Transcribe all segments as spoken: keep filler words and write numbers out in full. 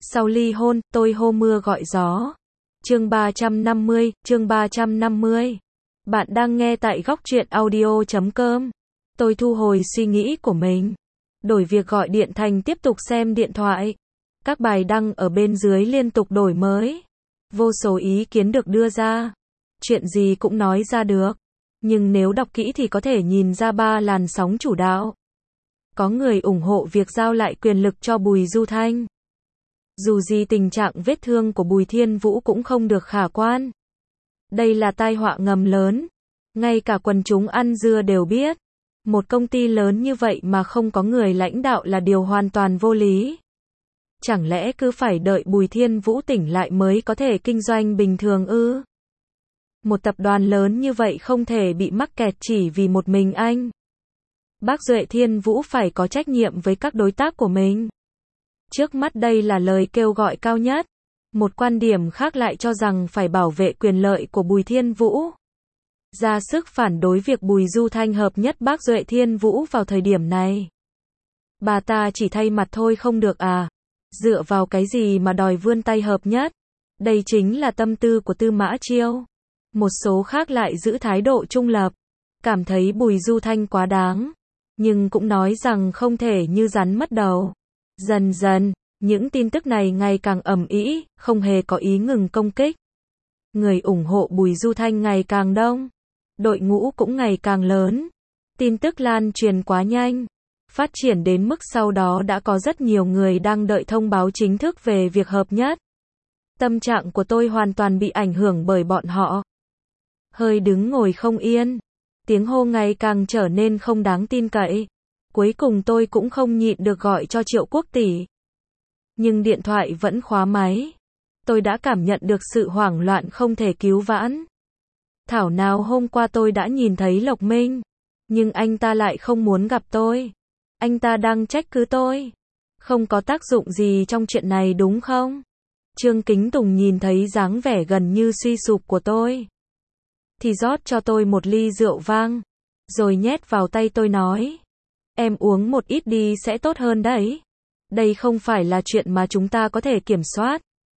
Sau ly hôn, tôi hô mưa gọi gió. Chương ba trăm năm mươi, chương ba trăm năm mươi. Bạn đang nghe tại góc truyện audio chấm com. Tôi thu hồi suy nghĩ của mình. Đổi việc gọi điện thành tiếp tục xem điện thoại. Các bài đăng ở bên dưới liên tục đổi mới. Vô số ý kiến được đưa ra. Chuyện gì cũng nói ra được. Nhưng nếu đọc kỹ thì có thể nhìn ra ba làn sóng chủ đạo. Có người ủng hộ việc giao lại quyền lực cho Bùi Du Thanh. Dù gì tình trạng vết thương của Bùi Thiên Vũ cũng không được khả quan. Đây là tai họa ngầm lớn. Ngay cả quần chúng ăn dưa đều biết. Một công ty lớn như vậy mà không có người lãnh đạo là điều hoàn toàn vô lý. Chẳng lẽ cứ phải đợi Bùi Thiên Vũ tỉnh lại mới có thể kinh doanh bình thường ư? Một tập đoàn lớn như vậy không thể bị mắc kẹt chỉ vì một mình anh. Bác Duệ Thiên Vũ phải có trách nhiệm với các đối tác của mình. Trước mắt đây là lời kêu gọi cao nhất. Một quan điểm khác lại cho rằng phải bảo vệ quyền lợi của Bùi Thiên Vũ. Ra sức phản đối việc Bùi Du Thanh hợp nhất bác Duệ Thiên Vũ vào thời điểm này. Bà ta chỉ thay mặt thôi không được à? Dựa vào cái gì mà đòi vươn tay hợp nhất? Đây chính là tâm tư của Tư Mã Chiêu. Một số khác lại giữ thái độ trung lập. Cảm thấy Bùi Du Thanh quá đáng. Nhưng cũng nói rằng không thể như rắn mất đầu. Dần dần, những tin tức này ngày càng ầm ĩ, không hề có ý ngừng công kích. Người ủng hộ Bùi Du Thanh ngày càng đông. Đội ngũ cũng ngày càng lớn. Tin tức lan truyền quá nhanh. Phát triển đến mức sau đó đã có rất nhiều người đang đợi thông báo chính thức về việc hợp nhất. Tâm trạng của tôi hoàn toàn bị ảnh hưởng bởi bọn họ. Hơi đứng ngồi không yên. Tiếng hô ngày càng trở nên không đáng tin cậy. Cuối cùng tôi cũng không nhịn được gọi cho Triệu Quốc Tỷ. Nhưng điện thoại vẫn khóa máy. Tôi đã cảm nhận được sự hoảng loạn không thể cứu vãn. Thảo nào hôm qua tôi đã nhìn thấy Lộc Minh. Nhưng anh ta lại không muốn gặp tôi. Anh ta đang trách cứ tôi. Không có tác dụng gì trong chuyện này đúng không? Trương Kính Tùng nhìn thấy dáng vẻ gần như suy sụp của tôi. Thì rót cho tôi một ly rượu vang. Rồi nhét vào tay tôi nói. Em uống một ít đi sẽ tốt hơn đấy. Đây không phải là chuyện mà chúng ta có thể kiểm soát.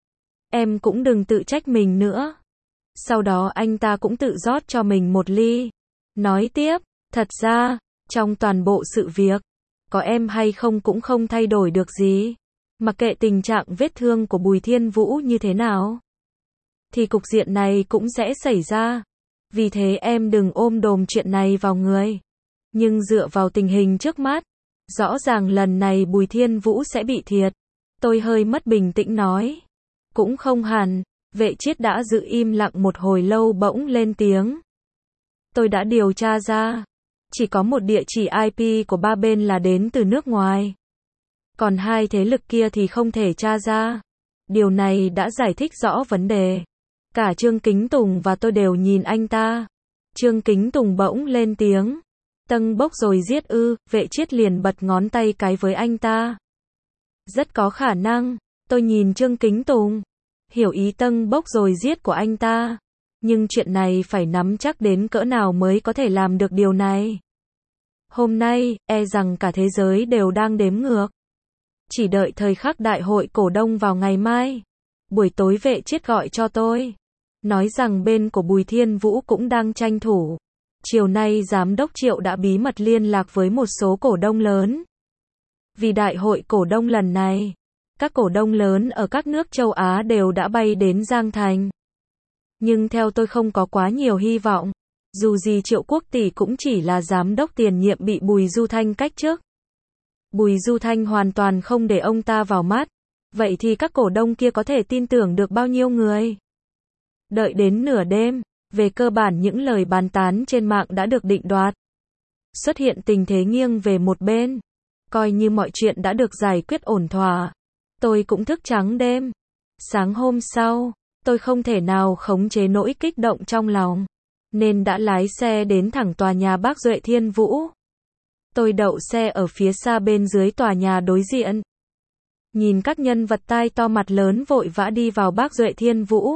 Em cũng đừng tự trách mình nữa. Sau đó anh ta cũng tự rót cho mình một ly. Nói tiếp, thật ra, trong toàn bộ sự việc, có em hay không cũng không thay đổi được gì. Mặc kệ tình trạng vết thương của Bùi Thiên Vũ như thế nào, thì cục diện này cũng sẽ xảy ra. Vì thế em đừng ôm đồm chuyện này vào người. Nhưng dựa vào tình hình trước mắt, rõ ràng lần này Bùi Thiên Vũ sẽ bị thiệt. Tôi hơi mất bình tĩnh nói. Cũng không hẳn, Vệ Chiết đã giữ im lặng một hồi lâu bỗng lên tiếng. Tôi đã điều tra ra. Chỉ có một địa chỉ i pê của ba bên là đến từ nước ngoài. Còn hai thế lực kia thì không thể tra ra. Điều này đã giải thích rõ vấn đề. Cả Trương Kính Tùng và tôi đều nhìn anh ta. Trương Kính Tùng bỗng lên tiếng. Tân bốc rồi giết ư? Vệ Chiết liền bật ngón tay cái với anh ta. Rất có khả năng. Tôi nhìn Trương Kính Tùng. Hiểu ý tân bốc rồi giết của anh ta. Nhưng chuyện này phải nắm chắc đến cỡ nào mới có thể làm được điều này. Hôm nay, e rằng cả thế giới đều đang đếm ngược. Chỉ đợi thời khắc đại hội cổ đông vào ngày mai. Buổi tối Vệ Chiết gọi cho tôi. Nói rằng bên của Bùi Thiên Vũ cũng đang tranh thủ. Chiều nay giám đốc Triệu đã bí mật liên lạc với một số cổ đông lớn. Vì đại hội cổ đông lần này, các cổ đông lớn ở các nước châu Á đều đã bay đến Giang Thành. Nhưng theo tôi không có quá nhiều hy vọng. Dù gì Triệu Quốc Tỷ cũng chỉ là giám đốc tiền nhiệm bị Bùi Du Thanh cách chức. Bùi Du Thanh hoàn toàn không để ông ta vào mắt. Vậy thì các cổ đông kia có thể tin tưởng được bao nhiêu người? Đợi đến nửa đêm, về cơ bản những lời bàn tán trên mạng đã được định đoạt. Xuất hiện tình thế nghiêng về một bên. Coi như mọi chuyện đã được giải quyết ổn thỏa. Tôi cũng thức trắng đêm. Sáng hôm sau, tôi không thể nào khống chế nỗi kích động trong lòng. Nên đã lái xe đến thẳng tòa nhà bác Duệ Thiên Vũ. Tôi đậu xe ở phía xa bên dưới tòa nhà đối diện. Nhìn các nhân vật tai to mặt lớn vội vã đi vào bác Duệ Thiên Vũ.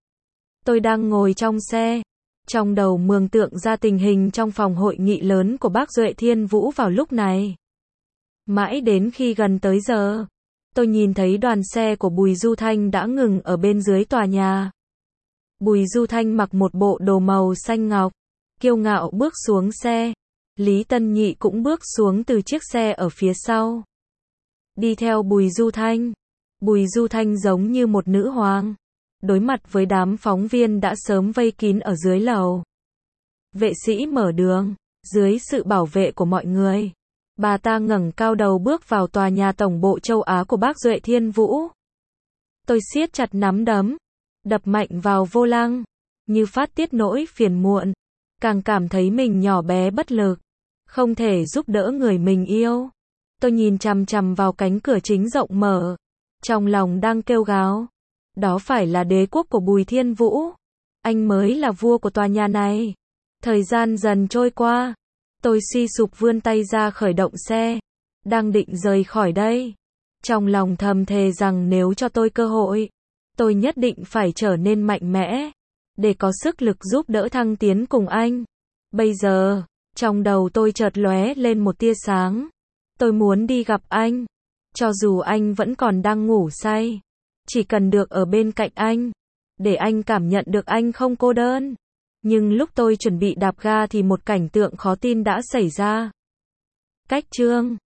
Tôi đang ngồi trong xe. Trong đầu mường tượng ra tình hình trong phòng hội nghị lớn của bác Duệ Thiên Vũ vào lúc này. Mãi đến khi gần tới giờ, Tôi nhìn thấy đoàn xe của Bùi Du Thanh đã ngừng ở bên dưới tòa nhà. Bùi Du Thanh mặc một bộ đồ màu xanh ngọc, kiêu ngạo bước xuống xe. Lý Tân Nhị cũng bước xuống từ chiếc xe ở phía sau. Đi theo Bùi Du Thanh. Bùi Du Thanh giống như một nữ hoàng. Đối mặt với đám phóng viên đã sớm vây kín ở dưới lầu. Vệ sĩ mở đường. Dưới sự bảo vệ của mọi người, bà ta ngẩng cao đầu bước vào tòa nhà tổng bộ châu Á của bác Duệ Thiên Vũ. Tôi siết chặt nắm đấm, đập mạnh vào vô lăng, như phát tiết nỗi phiền muộn, càng cảm thấy mình nhỏ bé bất lực, không thể giúp đỡ người mình yêu. Tôi nhìn chằm chằm vào cánh cửa chính rộng mở, trong lòng đang kêu gào, đó phải là đế quốc của Bùi Thiên Vũ, anh mới là vua của tòa nhà này. Thời gian dần trôi qua, tôi suy sụp vươn tay ra khởi động xe, đang định rời khỏi đây. Trong lòng thầm thề rằng nếu cho tôi cơ hội, tôi nhất định phải trở nên mạnh mẽ, để có sức lực giúp đỡ thăng tiến cùng anh. Bây giờ, trong đầu tôi chợt lóe lên một tia sáng. Tôi muốn đi gặp anh, cho dù anh vẫn còn đang ngủ say. Chỉ cần được ở bên cạnh anh, để anh cảm nhận được anh không cô đơn. Nhưng lúc tôi chuẩn bị đạp ga thì một cảnh tượng khó tin đã xảy ra. Cách chương